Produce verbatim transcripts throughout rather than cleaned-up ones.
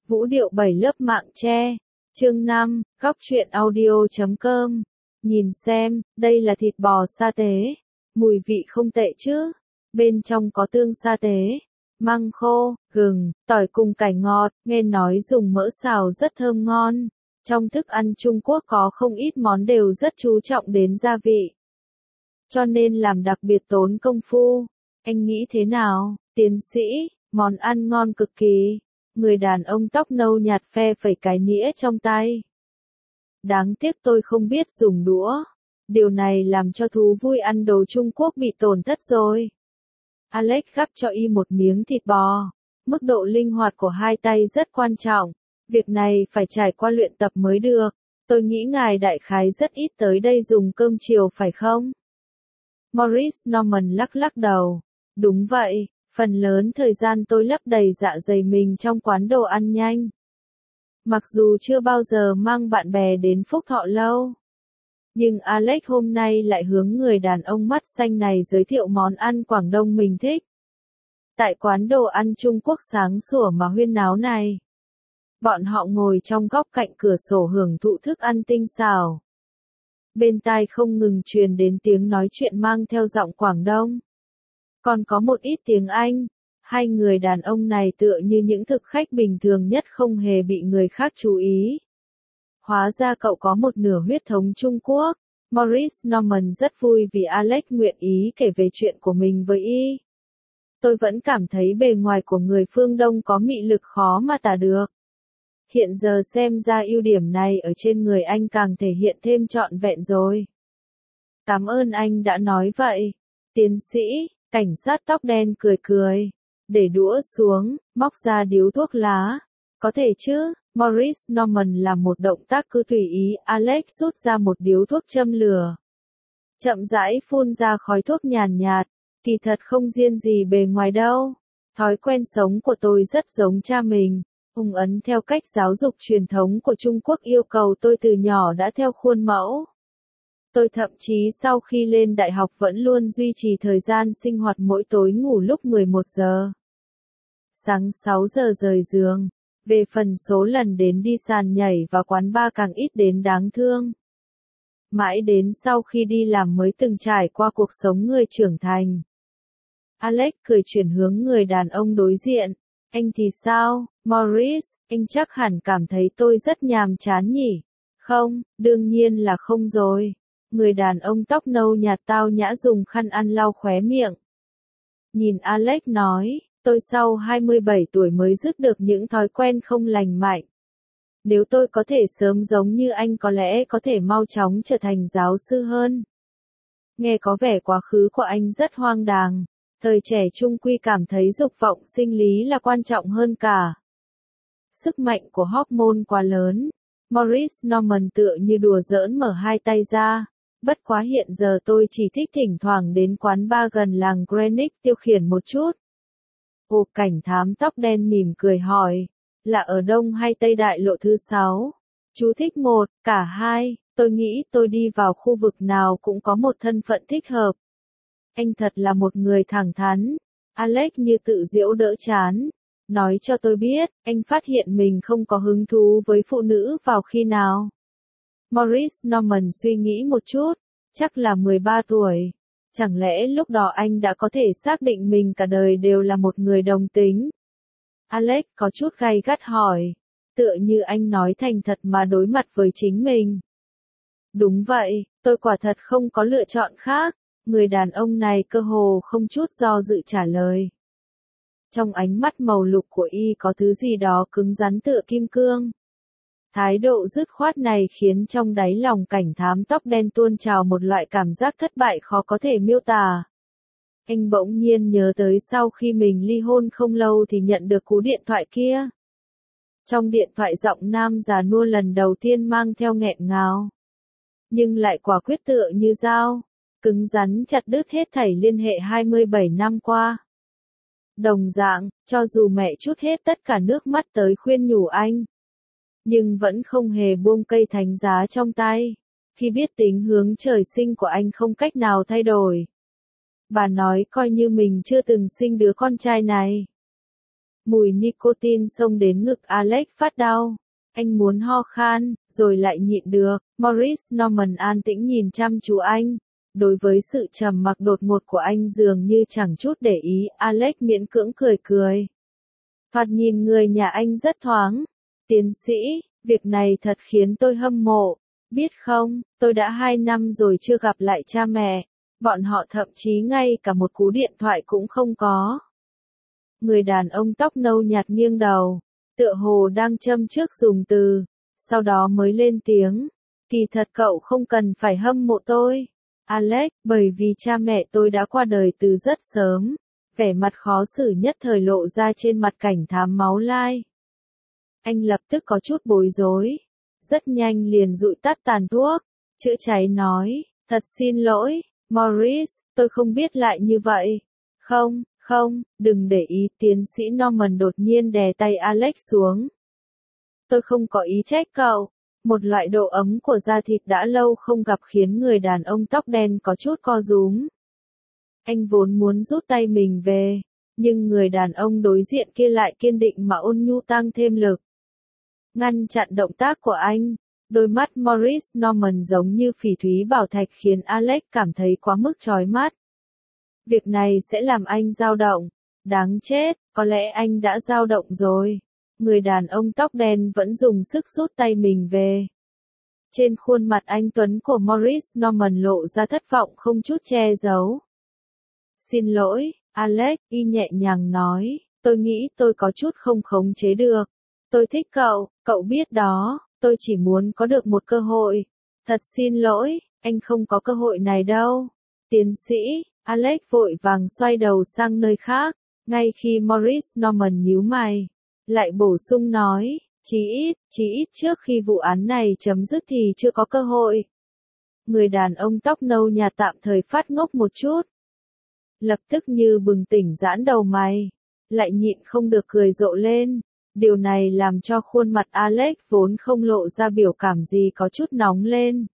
Vũ điệu bảy lớp mạng che. Chương năm, góc truyện audio chấm com. Nhìn xem, đây là thịt bò sa tế. Mùi vị không tệ chứ. Bên trong có tương sa tế, măng khô, gừng, tỏi cùng cải ngọt, nghe nói dùng mỡ xào rất thơm ngon. Trong thức ăn Trung Quốc có không ít món đều rất chú trọng đến gia vị, cho nên làm đặc biệt tốn công phu. Anh nghĩ thế nào, tiến sĩ? Món ăn ngon cực kỳ. Người đàn ông tóc nâu nhạt phe phẩy cái nĩa trong tay. Đáng tiếc tôi không biết dùng đũa. Điều này làm cho thú vui ăn đồ Trung Quốc bị tổn thất rồi. Alex gắp cho y một miếng thịt bò. Mức độ linh hoạt của hai tay rất quan trọng. Việc này phải trải qua luyện tập mới được. Tôi nghĩ ngài đại khái rất ít tới đây dùng cơm chiều phải không? Maurice Norman lắc lắc đầu. Đúng vậy, phần lớn thời gian tôi lấp đầy dạ dày mình trong quán đồ ăn nhanh. Mặc dù chưa bao giờ mang bạn bè đến Phúc Thọ lâu, nhưng Alex hôm nay lại hướng người đàn ông mắt xanh này giới thiệu món ăn Quảng Đông mình thích. Tại quán đồ ăn Trung Quốc sáng sủa mà huyên náo này, bọn họ ngồi trong góc cạnh cửa sổ hưởng thụ thức ăn tinh xảo. Bên tai không ngừng truyền đến tiếng nói chuyện mang theo giọng Quảng Đông. Còn có một ít tiếng Anh. Hai người đàn ông này tựa như những thực khách bình thường nhất không hề bị người khác chú ý. Hóa ra cậu có một nửa huyết thống Trung Quốc. Maurice Norman rất vui vì Alex nguyện ý kể về chuyện của mình với y. Tôi vẫn cảm thấy bề ngoài của người phương Đông có mị lực khó mà tả được. Hiện giờ xem ra ưu điểm này ở trên người anh càng thể hiện thêm trọn vẹn rồi. Cảm ơn anh đã nói vậy. Tiến sĩ, cảnh sát tóc đen cười cười. Để đũa xuống, móc ra điếu thuốc lá. Có thể chứ, Maurice Norman làm một động tác cứ tùy ý, Alex rút ra một điếu thuốc châm lửa. Chậm rãi phun ra khói thuốc nhàn nhạt, kỳ thật không riêng gì bề ngoài đâu. Thói quen sống của tôi rất giống cha mình. Ông ấn theo cách giáo dục truyền thống của Trung Quốc yêu cầu tôi từ nhỏ đã theo khuôn mẫu. Tôi thậm chí sau khi lên đại học vẫn luôn duy trì thời gian sinh hoạt mỗi tối ngủ lúc mười một giờ. Sáng sáu giờ rời giường. Về phần số lần đến đi sàn nhảy và quán bar càng ít đến đáng thương. Mãi đến sau khi đi làm mới từng trải qua cuộc sống người trưởng thành. Alex cười chuyển hướng người đàn ông đối diện. Anh thì sao, Maurice, anh chắc hẳn cảm thấy tôi rất nhàm chán nhỉ? Không, đương nhiên là không rồi. Người đàn ông tóc nâu nhạt tao nhã dùng khăn ăn lau khóe miệng. Nhìn Alex nói, tôi sau hai mươi bảy tuổi mới dứt được những thói quen không lành mạnh. Nếu tôi có thể sớm giống như anh có lẽ có thể mau chóng trở thành giáo sư hơn. Nghe có vẻ quá khứ của anh rất hoang đàng. Thời trẻ trung quy cảm thấy dục vọng sinh lý là quan trọng hơn cả. Sức mạnh của hormone quá lớn. Maurice Norman tựa như đùa giỡn mở hai tay ra. Bất quá hiện giờ tôi chỉ thích thỉnh thoảng đến quán bar gần làng Greenwich tiêu khiển một chút. Ồ, cảnh thám tóc đen mỉm cười hỏi. Là ở Đông hay Tây Đại lộ thứ sáu? Chú thích một, cả hai. Tôi nghĩ tôi đi vào khu vực nào cũng có một thân phận thích hợp. Anh thật là một người thẳng thắn. Alex như tự giễu đỡ chán. Nói cho tôi biết, anh phát hiện mình không có hứng thú với phụ nữ vào khi nào? Maurice Norman suy nghĩ một chút. Chắc là mười ba tuổi. Chẳng lẽ lúc đó anh đã có thể xác định mình cả đời đều là một người đồng tính? Alex có chút gay gắt hỏi. Tựa như anh nói thành thật mà đối mặt với chính mình. Đúng vậy, tôi quả thật không có lựa chọn khác. Người đàn ông này cơ hồ không chút do dự trả lời. Trong ánh mắt màu lục của y có thứ gì đó cứng rắn tựa kim cương. Thái độ dứt khoát này khiến trong đáy lòng cảnh thám tóc đen tuôn trào một loại cảm giác thất bại khó có thể miêu tả. Anh bỗng nhiên nhớ tới sau khi mình ly hôn không lâu thì nhận được cú điện thoại kia. Trong điện thoại giọng nam già nua lần đầu tiên mang theo nghẹn ngào. Nhưng lại quả quyết tựa như dao. Cứng rắn chặt đứt hết thảy liên hệ hai mươi bảy năm qua. Đồng dạng, cho dù mẹ trút hết tất cả nước mắt tới khuyên nhủ anh, nhưng vẫn không hề buông cây thánh giá trong tay. Khi biết tính hướng trời sinh của anh không cách nào thay đổi, bà nói coi như mình chưa từng sinh đứa con trai này. Mùi nicotine xông đến ngực Alex phát đau. Anh muốn ho khan, rồi lại nhịn được. Maurice Norman an tĩnh nhìn chăm chú anh. Đối với sự trầm mặc đột ngột của anh dường như chẳng chút để ý, Alex miễn cưỡng cười cười. Thoạt nhìn người nhà anh rất thoáng. Tiến sĩ, việc này thật khiến tôi hâm mộ. Biết không, tôi đã hai năm rồi chưa gặp lại cha mẹ. Bọn họ thậm chí ngay cả một cú điện thoại cũng không có. Người đàn ông tóc nâu nhạt nghiêng đầu, tựa hồ đang châm trước dùng từ, sau đó mới lên tiếng. Kỳ thật cậu không cần phải hâm mộ tôi, Alex, bởi vì cha mẹ tôi đã qua đời từ rất sớm. Vẻ mặt khó xử nhất thời lộ ra trên mặt cảnh thám máu lai. Anh lập tức có chút bối rối. Rất nhanh liền dụi tắt tàn thuốc. Chữa cháy nói, thật xin lỗi, Maurice, tôi không biết lại như vậy. Không, không, đừng để ý, tiến sĩ Norman đột nhiên đè tay Alex xuống. Tôi không có ý trách cậu. Một loại độ ấm của da thịt đã lâu không gặp khiến người đàn ông tóc đen có chút co rúm. Anh vốn muốn rút tay mình về, nhưng người đàn ông đối diện kia lại kiên định mà ôn nhu tăng thêm lực. Ngăn chặn động tác của anh, đôi mắt Maurice Norman giống như phỉ thúy bảo thạch khiến Alex cảm thấy quá mức chói mắt. Việc này sẽ làm anh dao động. Đáng chết, có lẽ anh đã dao động rồi. Người đàn ông tóc đen vẫn dùng sức rút tay mình về. Trên khuôn mặt anh tuấn của Maurice Norman lộ ra thất vọng không chút che giấu. Xin lỗi, Alex, y nhẹ nhàng nói, tôi nghĩ tôi có chút không khống chế được. Tôi thích cậu, cậu biết đó, tôi chỉ muốn có được một cơ hội. Thật xin lỗi, anh không có cơ hội này đâu. Tiến sĩ, Alex vội vàng xoay đầu sang nơi khác, ngay khi Maurice Norman nhíu mày. Lại bổ sung nói, chí ít, chí ít trước khi vụ án này chấm dứt thì chưa có cơ hội. Người đàn ông tóc nâu nhạt tạm thời phát ngốc một chút. Lập tức như bừng tỉnh giãn đầu mày, lại nhịn không được cười rộ lên. Điều này làm cho khuôn mặt Alex vốn không lộ ra biểu cảm gì có chút nóng lên.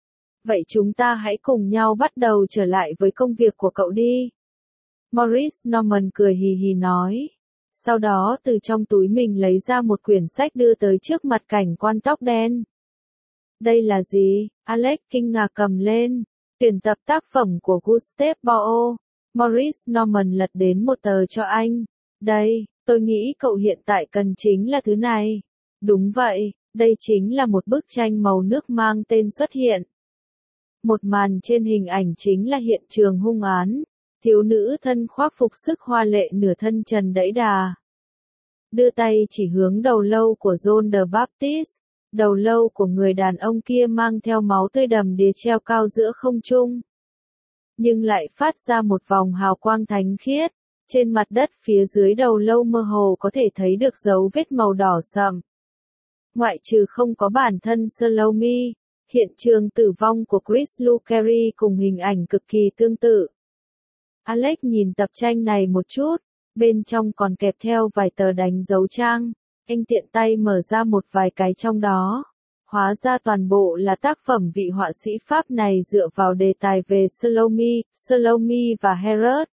Vậy chúng ta hãy cùng nhau bắt đầu trở lại với công việc của cậu đi. Maurice Norman cười hì hì nói. Sau đó từ trong túi mình lấy ra một quyển sách đưa tới trước mặt cảnh quan tóc đen. Đây là gì? Alex kinh ngạc cầm lên. Tuyển tập tác phẩm của Gustave Boao. Maurice Norman lật đến một tờ cho anh. Đây, tôi nghĩ cậu hiện tại cần chính là thứ này. Đúng vậy, đây chính là một bức tranh màu nước mang tên Xuất hiện. Một màn trên hình ảnh chính là hiện trường hung án. Thiếu nữ thân khoác phục sức hoa lệ nửa thân trần đẫy đà. Đưa tay chỉ hướng đầu lâu của John the Baptist. Đầu lâu của người đàn ông kia mang theo máu tươi đầm đìa treo cao giữa không trung. Nhưng lại phát ra một vòng hào quang thánh khiết. Trên mặt đất phía dưới đầu lâu mơ hồ có thể thấy được dấu vết màu đỏ sậm. Ngoại trừ không có bản thân Salome, hiện trường tử vong của Chris Lukery cùng hình ảnh cực kỳ tương tự. Alex nhìn tập tranh này một chút, bên trong còn kẹp theo vài tờ đánh dấu trang. Anh tiện tay mở ra một vài cái trong đó. Hóa ra toàn bộ là tác phẩm vị họa sĩ Pháp này dựa vào đề tài về Salome, Salome và Herod.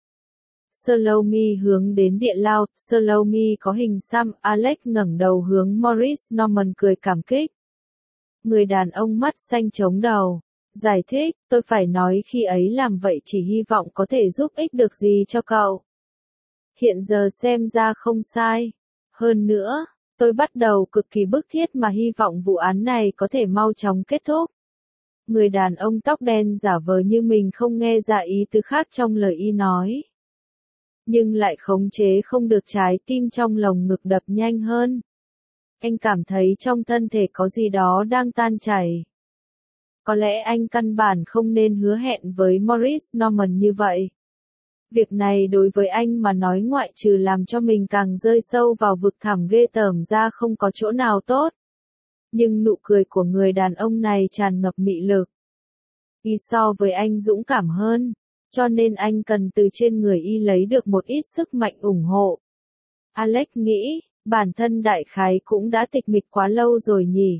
Salome hướng đến địa lao, Salome có hình xăm, Alex ngẩng đầu hướng Maurice Norman cười cảm kích. Người đàn ông mắt xanh chống đầu, giải thích, tôi phải nói khi ấy làm vậy chỉ hy vọng có thể giúp ích được gì cho cậu. Hiện giờ xem ra không sai. Hơn nữa, tôi bắt đầu cực kỳ bức thiết mà hy vọng vụ án này có thể mau chóng kết thúc. Người đàn ông tóc đen giả vờ như mình không nghe ra ý tứ khác trong lời y nói. Nhưng lại khống chế không được trái tim trong lồng ngực đập nhanh hơn. Anh cảm thấy trong thân thể có gì đó đang tan chảy. Có lẽ anh căn bản không nên hứa hẹn với Maurice Norman như vậy. Việc này đối với anh mà nói ngoại trừ làm cho mình càng rơi sâu vào vực thẳm ghê tởm ra không có chỗ nào tốt. Nhưng nụ cười của người đàn ông này tràn ngập mị lực. Y so với anh dũng cảm hơn, cho nên anh cần từ trên người y lấy được một ít sức mạnh ủng hộ. Alex nghĩ, bản thân đại khái cũng đã tịch mịch quá lâu rồi nhỉ.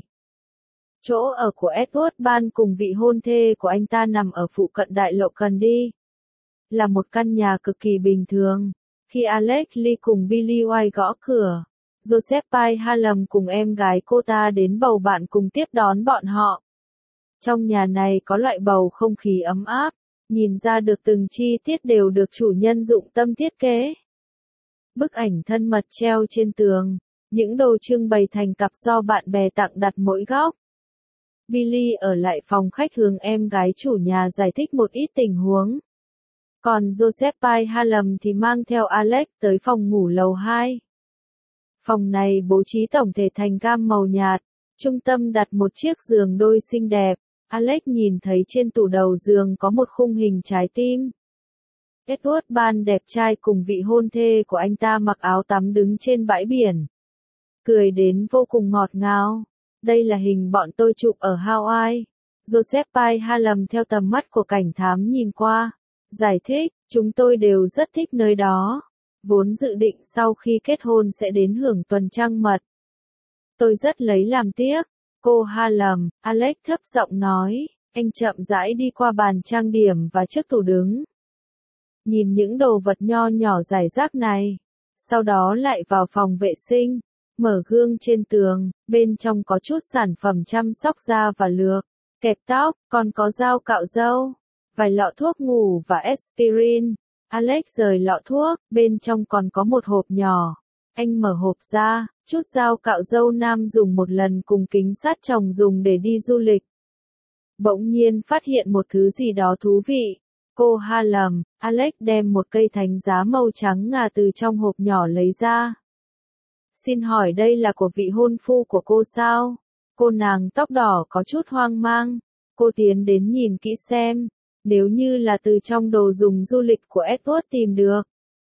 Chỗ ở của Edward Ban cùng vị hôn thê của anh ta nằm ở phụ cận đại lộ Cần đi. Là một căn nhà cực kỳ bình thường. Khi Alex Lee cùng Billy White gõ cửa, Josephine Hallam cùng em gái cô ta đến bầu bạn cùng tiếp đón bọn họ. Trong nhà này có loại bầu không khí ấm áp, nhìn ra được từng chi tiết đều được chủ nhân dụng tâm thiết kế. Bức ảnh thân mật treo trên tường, những đồ trưng bày thành cặp do bạn bè tặng đặt mỗi góc. Billy ở lại phòng khách hướng em gái chủ nhà giải thích một ít tình huống. Còn Josephine Hallam thì mang theo Alex tới phòng ngủ lầu hai. Phòng này bố trí tổng thể thành gam màu nhạt, trung tâm đặt một chiếc giường đôi xinh đẹp. Alex nhìn thấy trên tủ đầu giường có một khung hình trái tim. Edward Ban đẹp trai cùng vị hôn thê của anh ta mặc áo tắm đứng trên bãi biển. Cười đến vô cùng ngọt ngào. Đây là hình bọn tôi chụp ở Hawaii. Josephine Hallam theo tầm mắt của cảnh thám nhìn qua. Giải thích, chúng tôi đều rất thích nơi đó. Vốn dự định sau khi kết hôn sẽ đến hưởng tuần trăng mật. Tôi rất lấy làm tiếc. Cô Hallam, Alex thấp giọng nói, anh chậm rãi đi qua bàn trang điểm và trước tủ đứng. Nhìn những đồ vật nho nhỏ rải rác này. Sau đó lại vào phòng vệ sinh, mở gương trên tường, bên trong có chút sản phẩm chăm sóc da và lược, kẹp tóc, còn có dao cạo râu, vài lọ thuốc ngủ và aspirin. Alex rời lọ thuốc, bên trong còn có một hộp nhỏ. Anh mở hộp ra, chút dao cạo râu nam dùng một lần cùng kính sát chồng dùng để đi du lịch. Bỗng nhiên phát hiện một thứ gì đó thú vị. Cô Hallam, Alex đem một cây thánh giá màu trắng ngà từ trong hộp nhỏ lấy ra. Xin hỏi đây là của vị hôn phu của cô sao? Cô nàng tóc đỏ có chút hoang mang. Cô tiến đến nhìn kỹ xem. Nếu như là từ trong đồ dùng du lịch của Edward tìm được.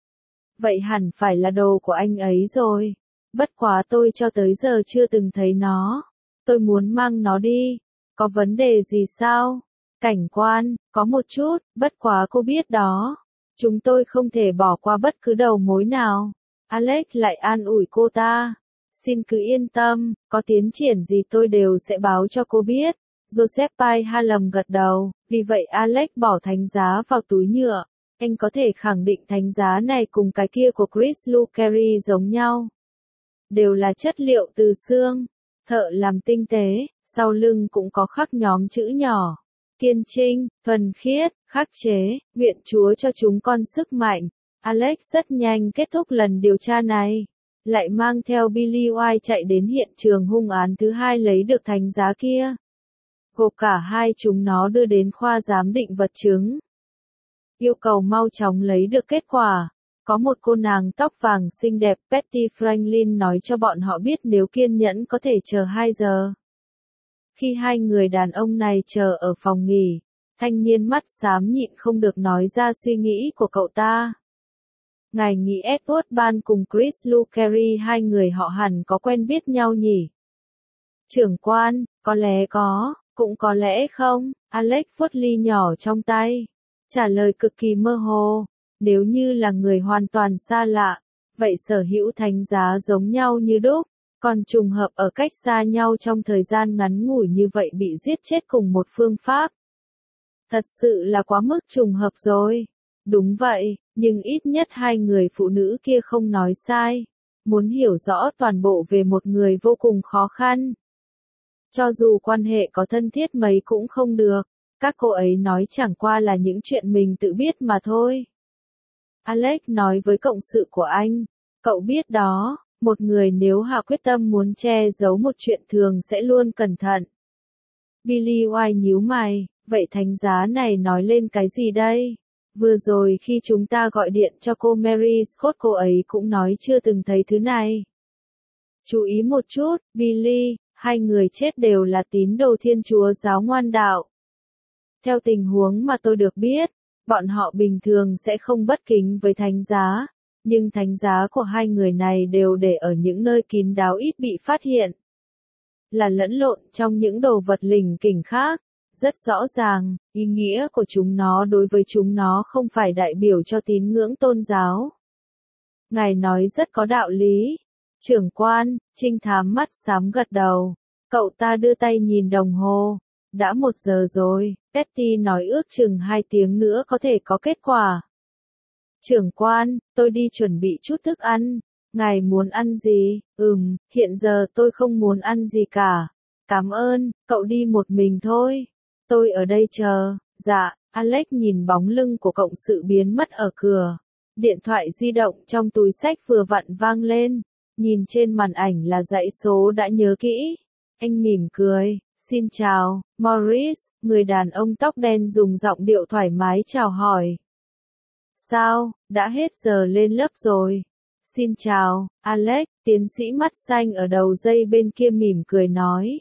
Vậy hẳn phải là đồ của anh ấy rồi. Bất quá tôi cho tới giờ chưa từng thấy nó. Tôi muốn mang nó đi. Có vấn đề gì sao? Cảnh quan, có một chút, bất quá cô biết đó. Chúng tôi không thể bỏ qua bất cứ đầu mối nào. Alex lại an ủi cô ta. Xin cứ yên tâm, có tiến triển gì tôi đều sẽ báo cho cô biết. Josephine Hallam gật đầu, vì vậy Alex bỏ thánh giá vào túi nhựa. Anh có thể khẳng định thánh giá này cùng cái kia của Chris Lukery giống nhau. Đều là chất liệu từ xương, thợ làm tinh tế, sau lưng cũng có khắc nhóm chữ nhỏ. Kiên trinh, thuần khiết, khắc chế, nguyện Chúa cho chúng con sức mạnh. Alex rất nhanh kết thúc lần điều tra này. Lại mang theo Billy White chạy đến hiện trường hung án thứ hai lấy được thánh giá kia. Gộp cả hai chúng nó đưa đến khoa giám định vật chứng. Yêu cầu mau chóng lấy được kết quả. Có một cô nàng tóc vàng xinh đẹp Patty Franklin nói cho bọn họ biết nếu kiên nhẫn có thể chờ hai giờ. Khi hai người đàn ông này chờ ở phòng nghỉ, thanh niên mắt xám nhịn không được nói ra suy nghĩ của cậu ta. Ngài nghĩ Edward Ban cùng Chris Lukery hai người họ hẳn có quen biết nhau nhỉ? Trưởng quan, có lẽ có, cũng có lẽ không. Alex vuốt ly nhỏ trong tay. Trả lời cực kỳ mơ hồ. Nếu như là người hoàn toàn xa lạ, vậy sở hữu thánh giá giống nhau như đúc. Còn trùng hợp ở cách xa nhau trong thời gian ngắn ngủi như vậy bị giết chết cùng một phương pháp. Thật sự là quá mức trùng hợp rồi. Đúng vậy, nhưng ít nhất hai người phụ nữ kia không nói sai. Muốn hiểu rõ toàn bộ về một người vô cùng khó khăn. Cho dù quan hệ có thân thiết mấy cũng không được. Các cô ấy nói chẳng qua là những chuyện mình tự biết mà thôi. Alex nói với cộng sự của anh. Cậu biết đó. Một người nếu hạ quyết tâm muốn che giấu một chuyện thường sẽ luôn cẩn thận. Billy White nhíu mày, vậy thánh giá này nói lên cái gì đây? Vừa rồi khi chúng ta gọi điện cho cô Mary Scott cô ấy cũng nói chưa từng thấy thứ này. Chú ý một chút, Billy, hai người chết đều là tín đồ Thiên Chúa giáo ngoan đạo. Theo tình huống mà tôi được biết, bọn họ bình thường sẽ không bất kính với thánh giá. Nhưng thánh giá của hai người này đều để ở những nơi kín đáo ít bị phát hiện. Là lẫn lộn trong những đồ vật lỉnh kỉnh khác. Rất rõ ràng, ý nghĩa của chúng nó đối với chúng nó không phải đại biểu cho tín ngưỡng tôn giáo. Ngài nói rất có đạo lý. Trưởng quan, trinh thám mắt xám gật đầu. Cậu ta đưa tay nhìn đồng hồ. Đã một giờ rồi, Patty nói ước chừng hai tiếng nữa có thể có kết quả. Trưởng quan, tôi đi chuẩn bị chút thức ăn. Ngài muốn ăn gì? Ừm, hiện giờ tôi không muốn ăn gì cả. Cảm ơn, cậu đi một mình thôi. Tôi ở đây chờ. Dạ, Alex nhìn bóng lưng của cộng sự biến mất ở cửa. Điện thoại di động trong túi xách vừa vặn vang lên. Nhìn trên màn ảnh là dãy số đã nhớ kỹ. Anh mỉm cười. Xin chào, Maurice, người đàn ông tóc đen dùng giọng điệu thoải mái chào hỏi. Sao, đã hết giờ lên lớp rồi? Xin chào, Alex, tiến sĩ mắt xanh ở đầu dây bên kia mỉm cười nói.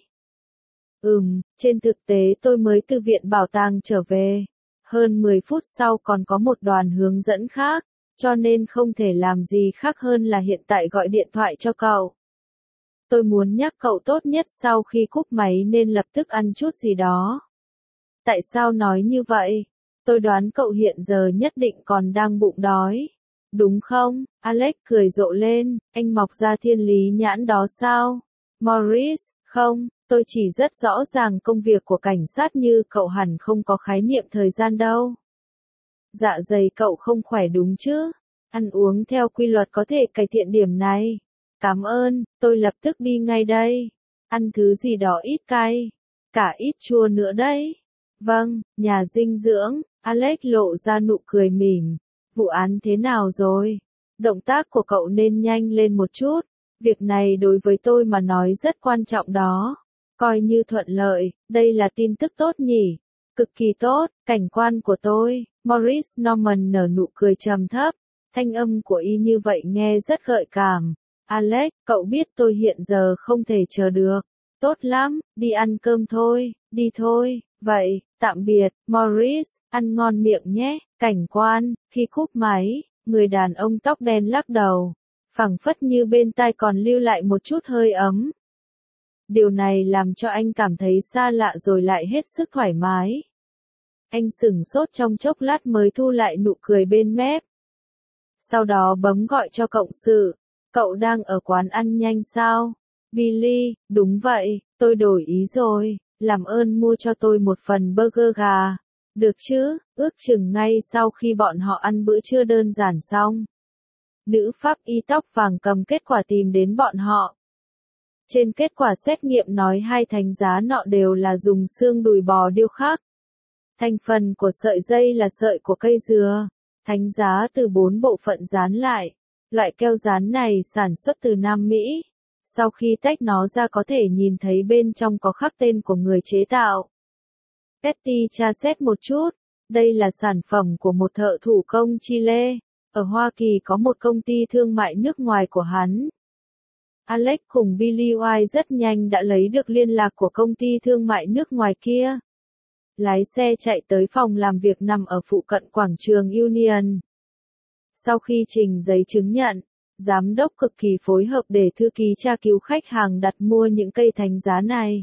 Ừm, trên thực tế tôi mới từ viện bảo tàng trở về. Hơn mười phút sau còn có một đoàn hướng dẫn khác, cho nên không thể làm gì khác hơn là hiện tại gọi điện thoại cho cậu. Tôi muốn nhắc cậu tốt nhất sau khi cúp máy nên lập tức ăn chút gì đó. Tại sao nói như vậy? Tôi đoán cậu hiện giờ nhất định còn đang bụng đói. Đúng không? Alex cười rộ lên, anh mọc ra thiên lý nhãn đó sao? Maurice, không, tôi chỉ rất rõ ràng công việc của cảnh sát như cậu hẳn không có khái niệm thời gian đâu. Dạ dày cậu không khỏe đúng chứ? Ăn uống theo quy luật có thể cải thiện điểm này. Cảm ơn, tôi lập tức đi ngay đây. Ăn thứ gì đó ít cay, cả ít chua nữa đấy. Vâng, nhà dinh dưỡng, Alex lộ ra nụ cười mỉm. Vụ án thế nào rồi? Động tác của cậu nên nhanh lên một chút. Việc này đối với tôi mà nói rất quan trọng đó. Coi như thuận lợi, đây là tin tức tốt nhỉ? Cực kỳ tốt, cảnh quan của tôi. Maurice Norman nở nụ cười trầm thấp. Thanh âm của y như vậy nghe rất gợi cảm. Alex, cậu biết tôi hiện giờ không thể chờ được. Tốt lắm, đi ăn cơm thôi, đi thôi. Vậy, tạm biệt, Maurice, ăn ngon miệng nhé. Cảnh quan, khi cúp máy, người đàn ông tóc đen lắc đầu. Phảng phất như bên tai còn lưu lại một chút hơi ấm. Điều này làm cho anh cảm thấy xa lạ rồi lại hết sức thoải mái. Anh sửng sốt trong chốc lát mới thu lại nụ cười bên mép. Sau đó bấm gọi cho cộng sự. Cậu đang ở quán ăn nhanh sao? Billy, đúng vậy, tôi đổi ý rồi, làm ơn mua cho tôi một phần burger gà. Được chứ, ước chừng ngay sau khi bọn họ ăn bữa trưa đơn giản xong. Nữ pháp y tóc vàng cầm kết quả tìm đến bọn họ. Trên kết quả xét nghiệm nói hai thánh giá nọ đều là dùng xương đùi bò điêu khắc. Thành phần của sợi dây là sợi của cây dừa. Thánh giá từ bốn bộ phận dán lại. Loại keo dán này sản xuất từ Nam Mỹ. Sau khi tách nó ra có thể nhìn thấy bên trong có khắc tên của người chế tạo. Petty tra xét một chút. Đây là sản phẩm của một thợ thủ công Chile. Ở Hoa Kỳ có một công ty thương mại nước ngoài của hắn. Alex cùng Billy White rất nhanh đã lấy được liên lạc của công ty thương mại nước ngoài kia. Lái xe chạy tới phòng làm việc nằm ở phụ cận quảng trường Union. Sau khi trình giấy chứng nhận, giám đốc cực kỳ phối hợp để thư ký tra cứu khách hàng đặt mua những cây thánh giá này.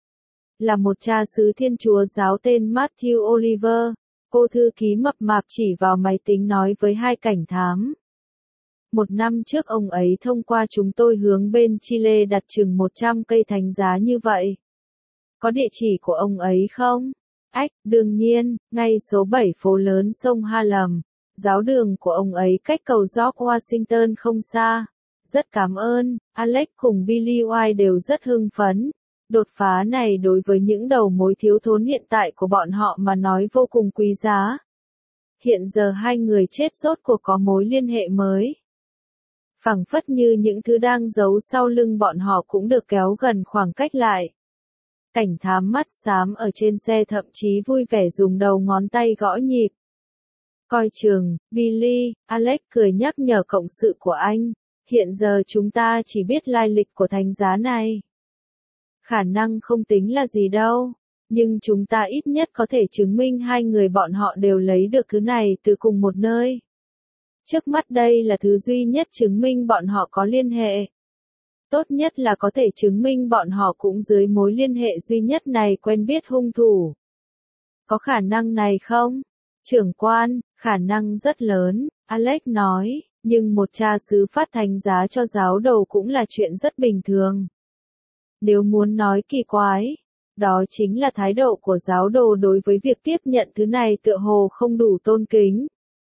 Là một cha xứ Thiên Chúa giáo tên Matthew Oliver, cô thư ký mập mạp chỉ vào máy tính nói với hai cảnh thám. Một năm trước ông ấy thông qua chúng tôi hướng bên Chile đặt chừng một trăm cây thánh giá như vậy. Có địa chỉ của ông ấy không? Ách, đương nhiên, ngay số bảy phố lớn sông Harlem. Giáo đường của ông ấy cách cầu George Washington không xa. Rất cảm ơn, Alex cùng Billy White đều rất hưng phấn. Đột phá này đối với những đầu mối thiếu thốn hiện tại của bọn họ mà nói vô cùng quý giá. Hiện giờ hai người chết rốt cuộc có mối liên hệ mới. Phảng phất như những thứ đang giấu sau lưng bọn họ cũng được kéo gần khoảng cách lại. Cảnh thám mắt xám ở trên xe thậm chí vui vẻ dùng đầu ngón tay gõ nhịp. Coi chừng, Billy, Alex cười nhắc nhở cộng sự của anh. Hiện giờ chúng ta chỉ biết lai lịch của thánh giá này. Khả năng không tính là gì đâu. Nhưng chúng ta ít nhất có thể chứng minh hai người bọn họ đều lấy được thứ này từ cùng một nơi. Trước mắt đây là thứ duy nhất chứng minh bọn họ có liên hệ. Tốt nhất là có thể chứng minh bọn họ cũng dưới mối liên hệ duy nhất này quen biết hung thủ. Có khả năng này không? Trưởng quan, khả năng rất lớn, Alex nói, nhưng một cha xứ phát thánh giá cho giáo đồ cũng là chuyện rất bình thường. Nếu muốn nói kỳ quái, đó chính là thái độ của giáo đồ đối với việc tiếp nhận thứ này tựa hồ không đủ tôn kính.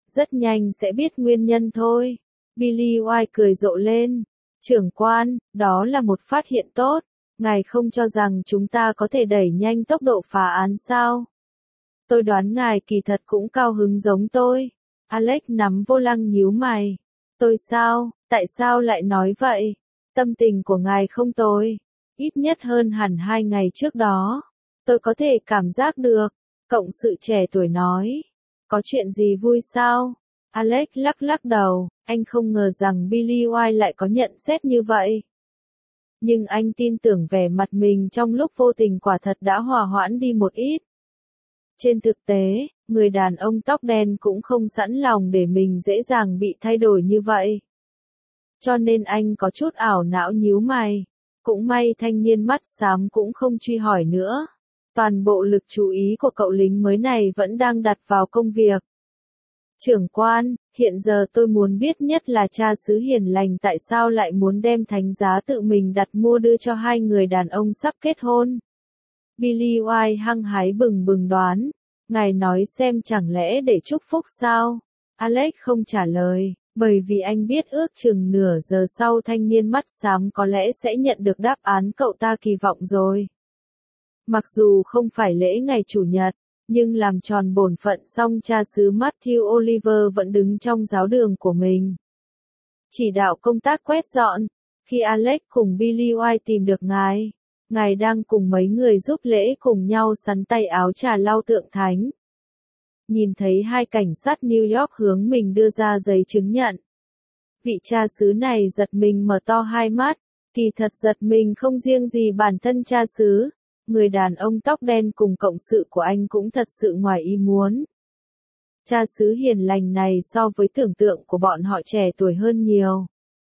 rất nhanh sẽ biết nguyên nhân thôi. Billy White cười rộ lên. Trưởng quan, đó là một phát hiện tốt. Ngài không cho rằng chúng ta có thể đẩy nhanh tốc độ phá án sao? Tôi đoán ngài kỳ thật cũng cao hứng giống tôi. Alex nắm vô lăng nhíu mày. Tôi sao, tại sao lại nói vậy? Tâm tình của ngài không tồi. Ít nhất hơn hẳn hai ngày trước đó. Tôi có thể cảm giác được. Cộng sự trẻ tuổi nói. Có chuyện gì vui sao? Alex lắc lắc đầu. Anh không ngờ rằng Billy White lại có nhận xét như vậy. Nhưng anh tin tưởng vẻ mặt mình trong lúc vô tình quả thật đã hòa hoãn đi một ít. Trên thực tế, người đàn ông tóc đen cũng không sẵn lòng để mình dễ dàng bị thay đổi như vậy. Cho nên anh có chút ảo não nhíu mày. Cũng may thanh niên mắt xám cũng không truy hỏi nữa. Toàn bộ lực chú ý của cậu lính mới này vẫn đang đặt vào công việc. Trưởng quan, hiện giờ tôi muốn biết nhất là cha xứ hiền lành tại sao lại muốn đem thánh giá tự mình đặt mua đưa cho hai người đàn ông sắp kết hôn. Billy White hăng hái bừng bừng đoán. Ngài nói xem chẳng lẽ để chúc phúc sao? Alex không trả lời, bởi vì anh biết ước chừng nửa giờ sau thanh niên mắt xám có lẽ sẽ nhận được đáp án cậu ta kỳ vọng rồi. Mặc dù không phải lễ ngày Chủ nhật, nhưng làm tròn bổn phận xong cha xứ Matthew Oliver vẫn đứng trong giáo đường của mình. Chỉ đạo công tác quét dọn. Khi Alex cùng Billy White tìm được ngài, ngài đang cùng mấy người giúp lễ cùng nhau sắn tay áo trà lau tượng thánh. Nhìn thấy hai cảnh sát New York hướng mình đưa ra giấy chứng nhận. Vị cha xứ này giật mình mở to hai mắt, kỳ thật giật mình không riêng gì bản thân cha xứ. Người đàn ông tóc đen cùng cộng sự của anh cũng thật sự ngoài ý muốn. Cha xứ hiền lành này so với tưởng tượng của bọn họ trẻ tuổi hơn nhiều.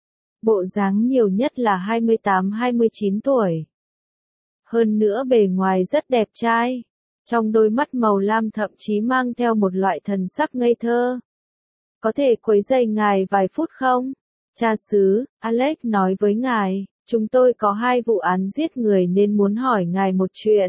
Bộ dáng nhiều nhất là hai mươi tám hai mươi chín tuổi. Hơn nữa bề ngoài rất đẹp trai. Trong đôi mắt màu lam thậm chí mang theo một loại thần sắc ngây thơ. Có thể quấy rầy ngài vài phút không? Cha xứ, Alex nói với ngài. Chúng tôi có hai vụ án giết người nên muốn hỏi ngài một chuyện.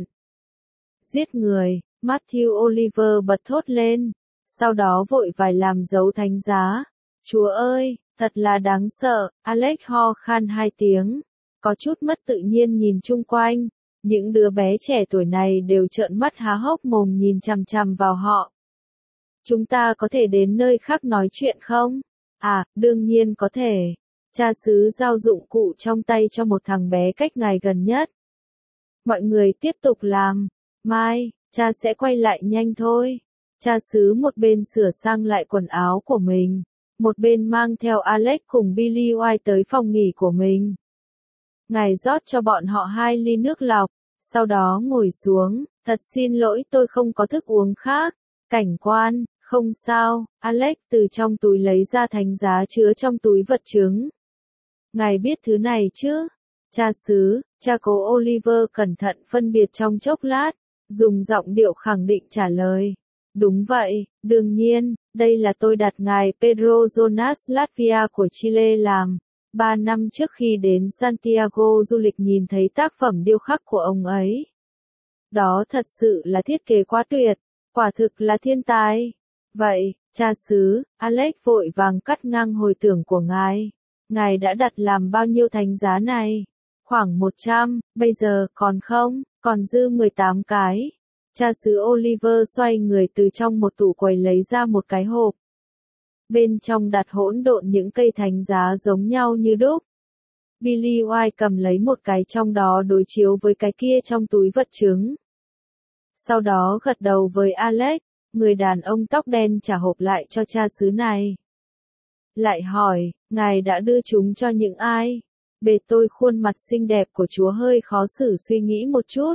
Giết người, Matthew Oliver bật thốt lên. Sau đó vội vài làm dấu thánh giá. Chúa ơi, thật là đáng sợ, Alex ho khan hai tiếng. Có chút mất tự nhiên nhìn chung quanh. Những đứa bé trẻ tuổi này đều trợn mắt há hốc mồm nhìn chằm chằm vào họ. Chúng ta có thể đến nơi khác nói chuyện không? À, đương nhiên có thể. Cha xứ giao dụng cụ trong tay cho một thằng bé cách ngài gần nhất. Mọi người tiếp tục làm. Mai, cha sẽ quay lại nhanh thôi. Cha xứ một bên sửa sang lại quần áo của mình, một bên mang theo Alex cùng Billy White tới phòng nghỉ của mình. Ngài rót cho bọn họ hai ly nước lọc, sau đó ngồi xuống. Thật xin lỗi tôi không có thức uống khác. Cảnh quan, không sao. Alex từ trong túi lấy ra thánh giá chứa trong túi vật chứng. Ngài biết thứ này chứ? Cha xứ, cha cố Oliver cẩn thận phân biệt trong chốc lát, dùng giọng điệu khẳng định trả lời. Đúng vậy, đương nhiên, đây là tôi đặt ngài Pedro Jonas Latvia của Chile làm. Ba năm trước khi đến Santiago du lịch nhìn thấy tác phẩm điêu khắc của ông ấy. Đó thật sự là thiết kế quá tuyệt, quả thực là thiên tài. Vậy, cha xứ, Alex vội vàng cắt ngang hồi tưởng của ngài. Ngài đã đặt làm bao nhiêu thánh giá này? Khoảng một trăm, bây giờ còn không, còn dư mười tám cái. Cha xứ Oliver xoay người từ trong một tủ quầy lấy ra một cái hộp. Bên trong đặt hỗn độn những cây thánh giá giống nhau như đúc. Billy White cầm lấy một cái trong đó đối chiếu với cái kia trong túi vật chứng. Sau đó gật đầu với Alex, người đàn ông tóc đen trả hộp lại cho cha xứ này. Lại hỏi, ngài đã đưa chúng cho những ai? Bề tôi khuôn mặt xinh đẹp của chúa hơi khó xử suy nghĩ một chút.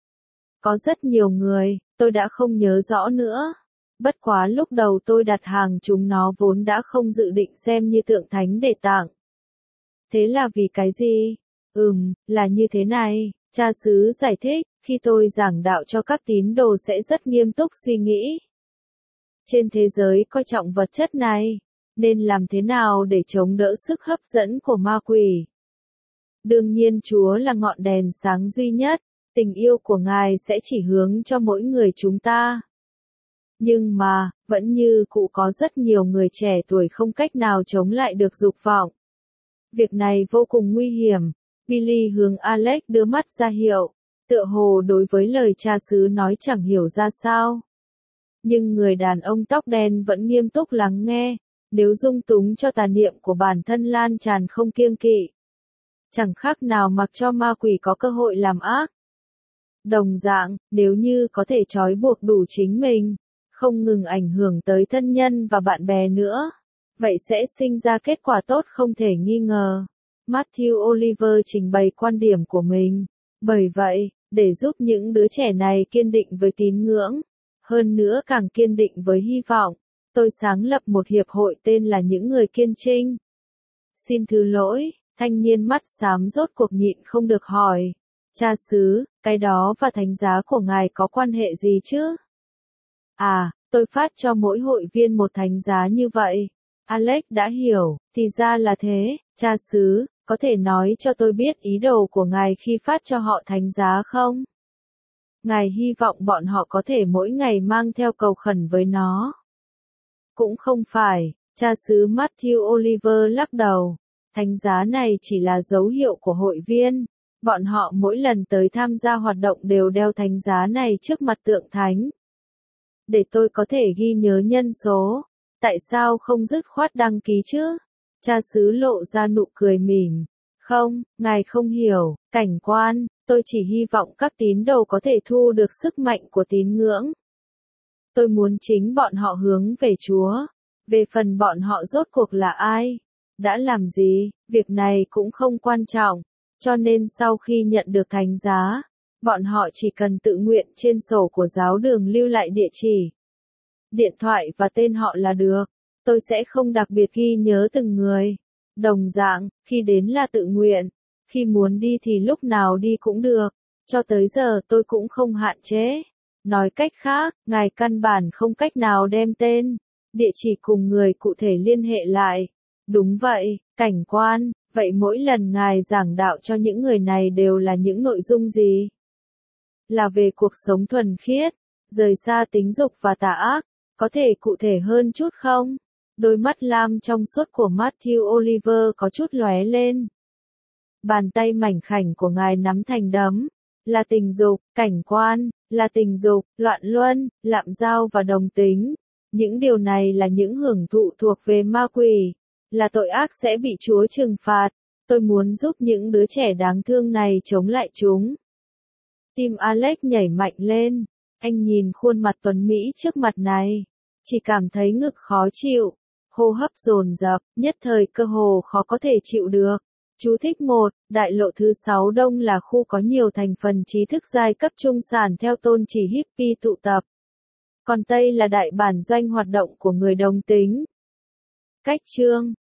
Có rất nhiều người, tôi đã không nhớ rõ nữa. Bất quá lúc đầu tôi đặt hàng chúng nó vốn đã không dự định xem như tượng thánh để tặng. Thế là vì cái gì? Ừm, là như thế này, cha xứ giải thích, khi tôi giảng đạo cho các tín đồ sẽ rất nghiêm túc suy nghĩ. Trên thế giới coi trọng vật chất này, nên làm thế nào để chống đỡ sức hấp dẫn của ma quỷ? Đương nhiên Chúa là ngọn đèn sáng duy nhất, tình yêu của Ngài sẽ chỉ hướng cho mỗi người chúng ta. Nhưng mà, vẫn như cũ có rất nhiều người trẻ tuổi không cách nào chống lại được dục vọng. Việc này vô cùng nguy hiểm. Billy hướng Alex đưa mắt ra hiệu, tựa hồ đối với lời cha xứ nói chẳng hiểu ra sao. Nhưng người đàn ông tóc đen vẫn nghiêm túc lắng nghe, nếu dung túng cho tà niệm của bản thân lan tràn không kiêng kỵ. Chẳng khác nào mặc cho ma quỷ có cơ hội làm ác. Đồng dạng, nếu như có thể trói buộc đủ chính mình, không ngừng ảnh hưởng tới thân nhân và bạn bè nữa, vậy sẽ sinh ra kết quả tốt không thể nghi ngờ. Matthew Oliver trình bày quan điểm của mình. Bởi vậy, để giúp những đứa trẻ này kiên định với tín ngưỡng, hơn nữa càng kiên định với hy vọng, tôi sáng lập một hiệp hội tên là Những Người Kiên Trinh. Xin thứ lỗi, thanh niên mắt xám rốt cuộc nhịn không được hỏi. Cha xứ, cái đó và thánh giá của ngài có quan hệ gì chứ? À, tôi phát cho mỗi hội viên một thánh giá như vậy. Alex đã hiểu, thì ra là thế, cha xứ, có thể nói cho tôi biết ý đồ của ngài khi phát cho họ thánh giá không? Ngài hy vọng bọn họ có thể mỗi ngày mang theo cầu khẩn với nó. Cũng không phải, cha xứ Matthew Oliver lắc đầu. Thánh giá này chỉ là dấu hiệu của hội viên. Bọn họ mỗi lần tới tham gia hoạt động đều đeo thánh giá này trước mặt tượng thánh. Để tôi có thể ghi nhớ nhân số. Tại sao không dứt khoát đăng ký chứ? Cha xứ lộ ra nụ cười mỉm. Không, ngài không hiểu, cảnh quan, tôi chỉ hy vọng các tín đồ có thể thu được sức mạnh của tín ngưỡng. Tôi muốn chính bọn họ hướng về Chúa. Về phần bọn họ rốt cuộc là ai? Đã làm gì? Việc này cũng không quan trọng. Cho nên sau khi nhận được thánh giá, bọn họ chỉ cần tự nguyện trên sổ của giáo đường lưu lại địa chỉ, điện thoại và tên họ là được. Tôi sẽ không đặc biệt ghi nhớ từng người. Đồng dạng, khi đến là tự nguyện, khi muốn đi thì lúc nào đi cũng được. Cho tới giờ tôi cũng không hạn chế. Nói cách khác, ngài căn bản không cách nào đem tên, địa chỉ cùng người cụ thể liên hệ lại. Đúng vậy, cảnh quan, vậy mỗi lần ngài giảng đạo cho những người này đều là những nội dung gì? Là về cuộc sống thuần khiết, rời xa tính dục và tà ác, có thể cụ thể hơn chút không? Đôi mắt lam trong suốt của Matthew Oliver có chút lóe lên. Bàn tay mảnh khảnh của ngài nắm thành đấm. Là tình dục, cảnh quan, là tình dục, loạn luân, lạm giao và đồng tính. Những điều này là những hưởng thụ thuộc về ma quỷ. Là tội ác sẽ bị Chúa trừng phạt. Tôi muốn giúp những đứa trẻ đáng thương này chống lại chúng. Tim Alex nhảy mạnh lên. Anh nhìn khuôn mặt tuấn Mỹ trước mặt này. Chỉ cảm thấy ngực khó chịu. Hô hấp dồn dập, nhất thời cơ hồ khó có thể chịu được. Chú thích một, đại lộ thứ sáu đông là khu có nhiều thành phần trí thức giai cấp trung sản theo tôn chỉ hippie tụ tập. Còn Tây là đại bản doanh hoạt động của người đồng tính. Cách chương